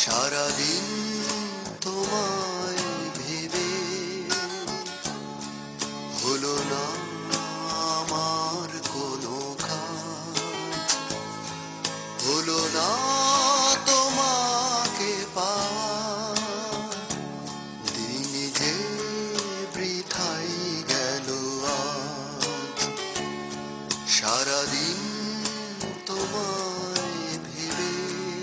সারাদিন তোমায় ভেবে হলো না আমার কোনো কাজ, হলো না তোমাকে পাওয়া, দিন যে বৃথাই গেল আজ। সারাদিন তোমায় ভেবে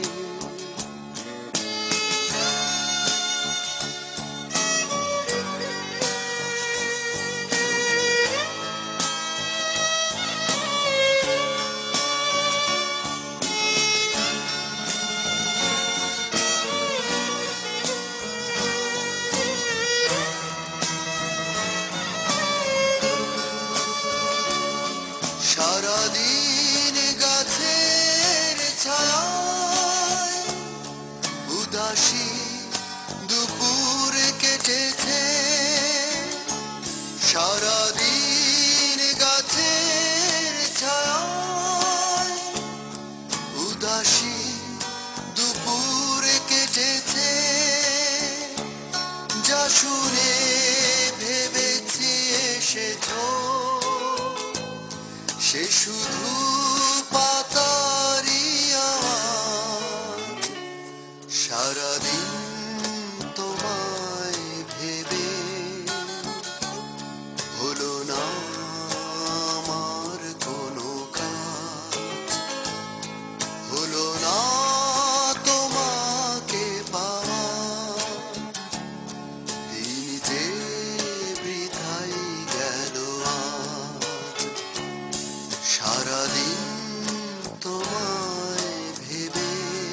সারাদিন গাছের ছায়ায় উদাসী দুপুর কেটেছে, সারাদিন গাছের ছায়ায় উদাসী দুপুর কেটেছে। যা শুনে ভেবেছি এসেছো, সে শুধু পাতারি আওয়াজ। সারাদিন তোমায় ভেবে হলো না আমার কোনো কাজ, হলো না তোমাকে পাওয়া, দিন যে বৃথাই গেল আজ। সারাদিন তোমায় ভেবে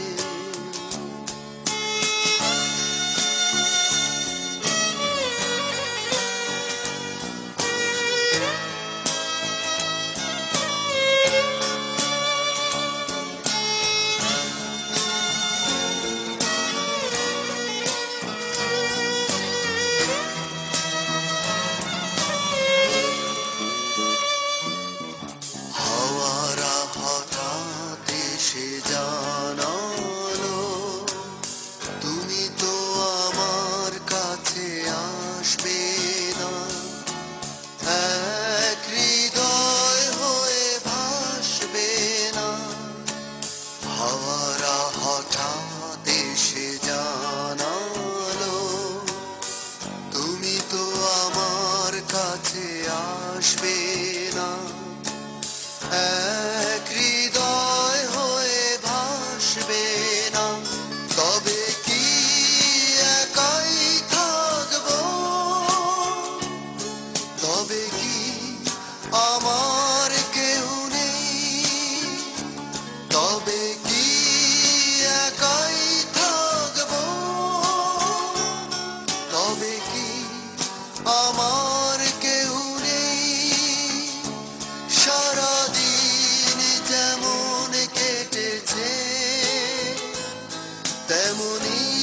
হাওয়ারা হঠাৎ এসে জানালো, তুমি তো আমার কাছে আসবে না। এক হৃদয় হয়ে ভাসবে না। হাওয়ারা হঠাৎ এসে জানালো, তুমি তো আমার কাছে আসবে না। এক হৃদয় হয়ে ভাসবে না। তবে কি একাই থাকবো? তবে কি আমার কেউ নেই? তবে কি একাই থাকবো? তবে কি আমার কেউ নেই? সারাদিন যেমন কেটেছে তেমনি